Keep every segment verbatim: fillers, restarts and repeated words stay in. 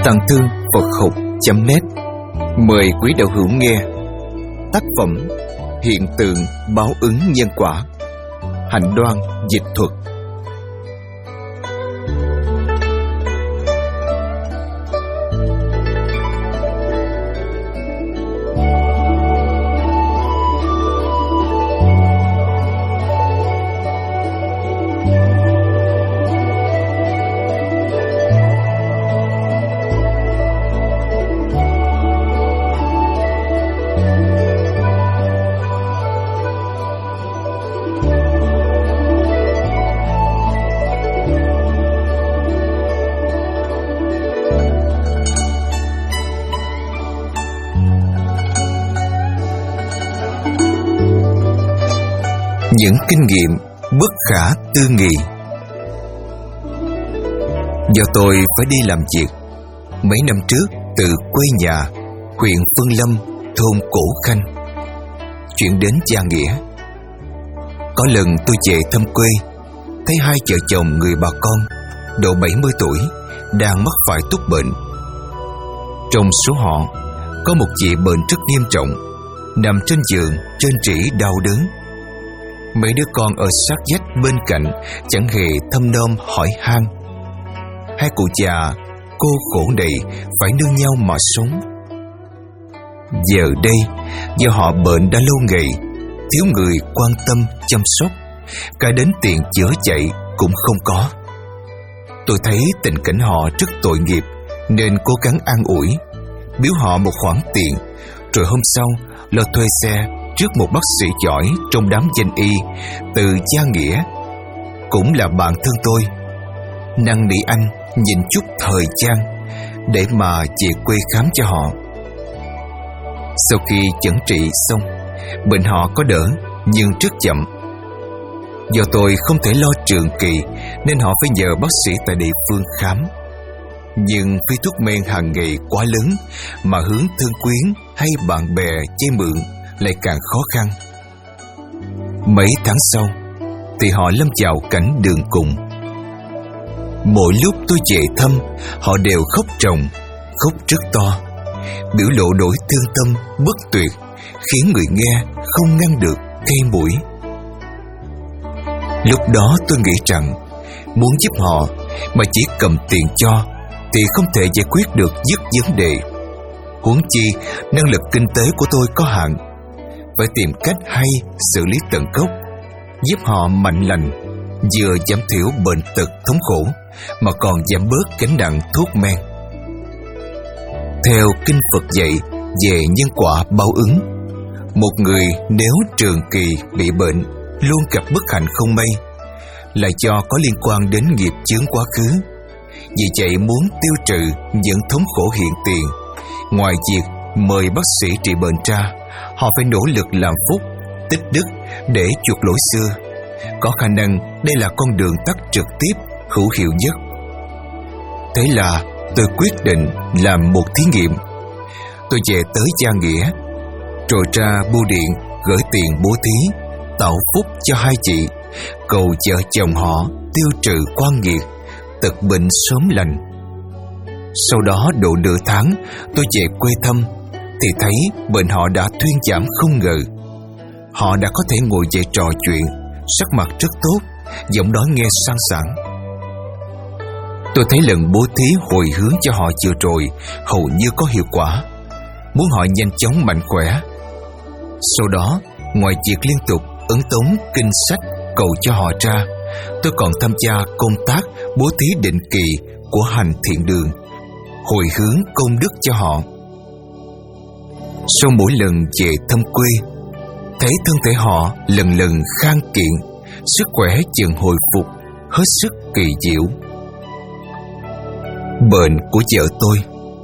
Tàng Thư Phật Học chấm net mời quý đạo hữu nghe tác phẩm Hiện tượng báo ứng nhân quả, Hạnh Đoan dịch thuật. Những kinh nghiệm bất khả tư nghị. Do tôi phải đi làm việc, mấy năm trước từ quê nhà huyện Phương Lâm, thôn Cổ Khanh, chuyển đến Gia Nghĩa. Có lần tôi về thăm quê, thấy hai vợ chồng người bà con độ bảy mươi tuổi đang mắc phải túc bệnh. Trong số họ có một chị bệnh rất nghiêm trọng, nằm trên giường trên trĩ đau đớn. Mấy đứa con ở sát vách bên cạnh chẳng hề thăm nom hỏi han. Hai cụ già cô khổ này phải nương nhau mà sống. Giờ đây, do họ bệnh đã lâu ngày, thiếu người quan tâm chăm sóc, cả đến tiền chữa chạy cũng không có. Tôi thấy tình cảnh họ rất tội nghiệp, nên cố gắng an ủi, biếu họ một khoản tiền, rồi hôm sau lo thuê xe trước một bác sĩ giỏi trong đám danh y từ Gia Nghĩa, cũng là bạn thân tôi, năn nỉ anh nhìn chút thời gian để mà về quê khám cho họ. Sau khi chẩn trị xong, bệnh họ có đỡ nhưng rất chậm. Do tôi không thể lo trường kỳ nên họ phải nhờ bác sĩ tại địa phương khám. Nhưng phí thuốc men hàng ngày quá lớn, mà hướng thương quyến hay bạn bè vay mượn lại càng khó khăn. Mấy tháng sau thì họ lâm vào cảnh đường cùng. Mỗi lúc tôi về thăm, họ đều khóc ròng, khóc rất to, biểu lộ nỗi thương tâm bất tuyệt, khiến người nghe không ngăn được cay mũi. Lúc đó tôi nghĩ rằng muốn giúp họ mà chỉ cầm tiền cho thì không thể giải quyết được dứt vấn đề. Huống chi năng lực kinh tế của tôi có hạn, phải tìm cách hay xử lý tận gốc, giúp họ mạnh lành, vừa giảm thiểu bệnh tật thống khổ mà còn giảm bớt gánh nặng thuốc men. Theo kinh Phật dạy về nhân quả báo ứng, một người nếu trường kỳ bị bệnh, luôn gặp bất hạnh không may, là do có liên quan đến nghiệp chướng quá khứ. Vì vậy muốn tiêu trừ những thống khổ hiện tiền, ngoài việc mời bác sĩ trị bệnh ra, họ phải nỗ lực làm phúc, tích đức để chuộc lỗi xưa. Có khả năng đây là con đường tắt trực tiếp, hữu hiệu nhất. Thế là tôi quyết định làm một thí nghiệm. Tôi về tới Gia Nghĩa, rồi ra bưu điện gửi tiền bố thí, tạo phúc cho hai chị, cầu vợ chồng họ tiêu trừ quan nghiệt, tật bệnh sớm lành. Sau đó độ nửa tháng, tôi về quê thăm thì thấy bệnh họ đã thuyên giảm không ngờ. Họ đã có thể ngồi dậy trò chuyện, sắc mặt rất tốt, giọng nói nghe sang sảng. Tôi thấy lần bố thí hồi hướng cho họ vừa rồi hầu như có hiệu quả, muốn họ nhanh chóng mạnh khỏe. Sau đó, ngoài việc liên tục ấn tống kinh sách cầu cho họ ra, tôi còn tham gia công tác bố thí định kỳ của hành thiện đường, hồi hướng công đức cho họ. Sau mỗi lần về thăm quê, thấy thân thể họ lần lần khang kiện, sức khỏe dần hồi phục, hết sức kỳ diệu. Bệnh của vợ tôi.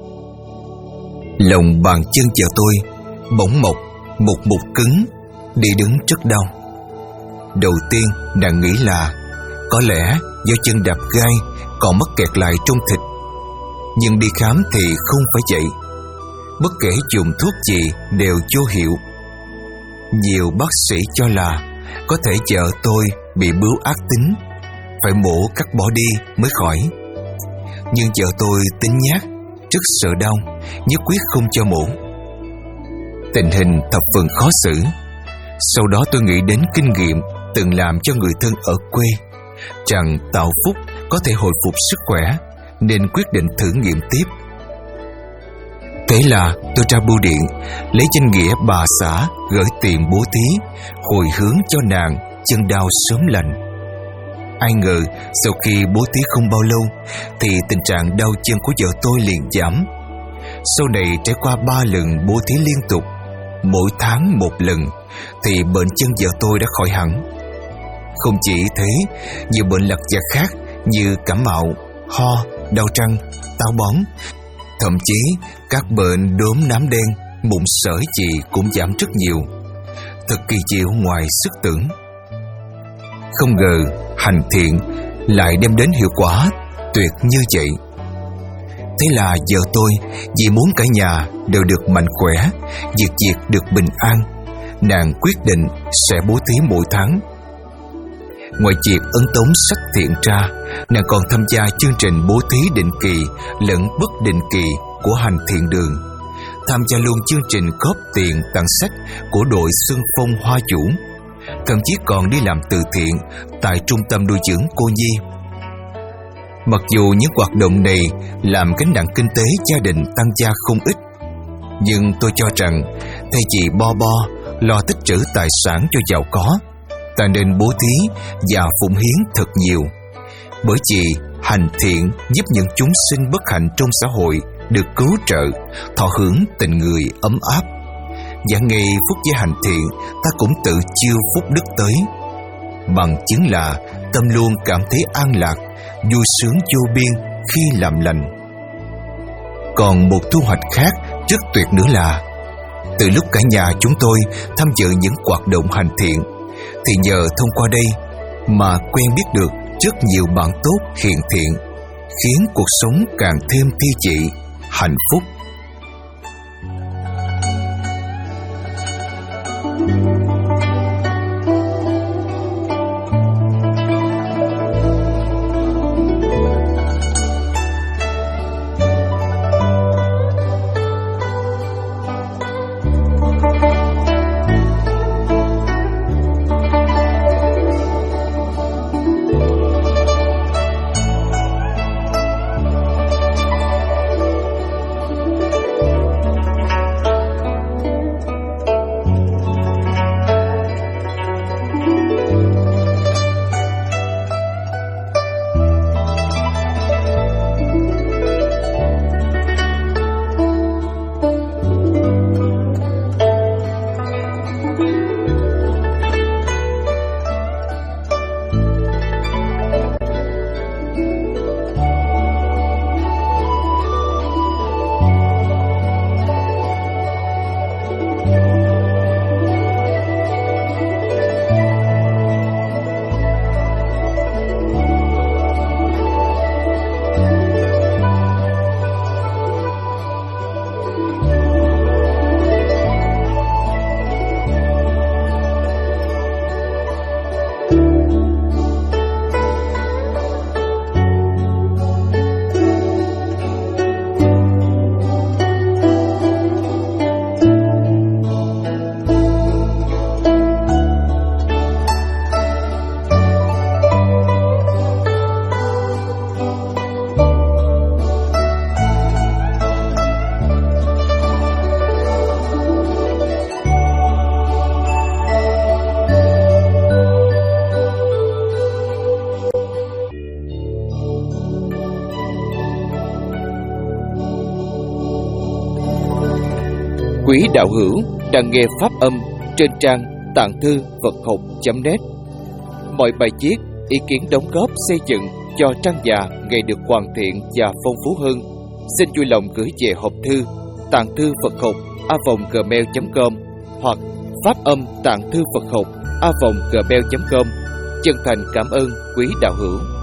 Lòng bàn chân vợ tôi bỗng mọc một mụn cứng, đi đứng rất đau. Đầu tiên nàng nghĩ là có lẽ do chân đạp gai còn mắc kẹt lại trong thịt, nhưng đi khám thì không phải vậy. Bất kể dùng thuốc gì đều vô hiệu. Nhiều bác sĩ cho là có thể vợ tôi bị bướu ác tính, phải mổ cắt bỏ đi mới khỏi. Nhưng vợ tôi tính nhát, rất sợ đau, nhất quyết không cho mổ. Tình hình thập phần khó xử. Sau đó tôi nghĩ đến kinh nghiệm từng làm cho người thân ở quê, rằng tạo phúc có thể hồi phục sức khỏe, nên quyết định thử nghiệm tiếp. Thế là tôi ra bưu điện, lấy danh nghĩa bà xã gửi tiền bố thí, hồi hướng cho nàng chân đau sớm lành. Ai ngờ sau khi bố thí không bao lâu thì tình trạng đau chân của vợ tôi liền giảm. Sau này trải qua ba lần bố thí liên tục, mỗi tháng một lần, thì bệnh chân vợ tôi đã khỏi hẳn. Không chỉ thế, nhiều bệnh lặt vặt khác như cảm mạo, ho, đau răng, táo bón, thậm chí các bệnh đốm nám đen, mụn sởi gì cũng giảm rất nhiều. Thật kỳ diệu ngoài sức tưởng. Không ngờ hành thiện lại đem đến hiệu quả tuyệt như vậy. Thế là vợ tôi vì muốn cả nhà đều được mạnh khỏe, việc việc được bình an, nàng quyết định sẽ bố thí mỗi tháng. Ngoài việc ấn tống sách thiện ra, nàng còn tham gia chương trình bố thí định kỳ lẫn bất định kỳ của hành thiện đường, tham gia luôn chương trình góp tiền tặng sách của đội Xuân Phong Hoa Vũ, thậm chí còn đi làm từ thiện tại trung tâm nuôi dưỡng cô nhi. Mặc dù những hoạt động này làm gánh nặng kinh tế gia đình tăng gia không ít, nhưng tôi cho rằng thay vì bo bo lo tích trữ tài sản cho giàu có, ta nên bố thí và phụng hiến thật nhiều. Bởi vì hành thiện giúp những chúng sinh bất hạnh trong xã hội được cứu trợ, thọ hưởng tình người ấm áp. Và ngày phút giây hành thiện, ta cũng tự chiêu phúc đức tới. Bằng chứng là tâm luôn cảm thấy an lạc, vui sướng vô biên khi làm lành. Còn một thu hoạch khác rất tuyệt nữa là, từ lúc cả nhà chúng tôi tham dự những hoạt động hành thiện, thì nhờ thông qua đây mà quen biết được rất nhiều bạn tốt hiền thiện, khiến cuộc sống càng thêm thi vị, hạnh phúc. Quý đạo hữu đang nghe pháp âm trên trang tạng thư Phật học chấm net. Mọi bài viết, ý kiến đóng góp xây dựng cho trang già ngày được hoàn thiện và phong phú hơn, xin vui lòng gửi về hộp thư tạng thư Phật học a vòng gmail chấm com hoặc pháp âm tạng thư Phật học a vòng gmail chấm com. Chân thành cảm ơn quý đạo hữu.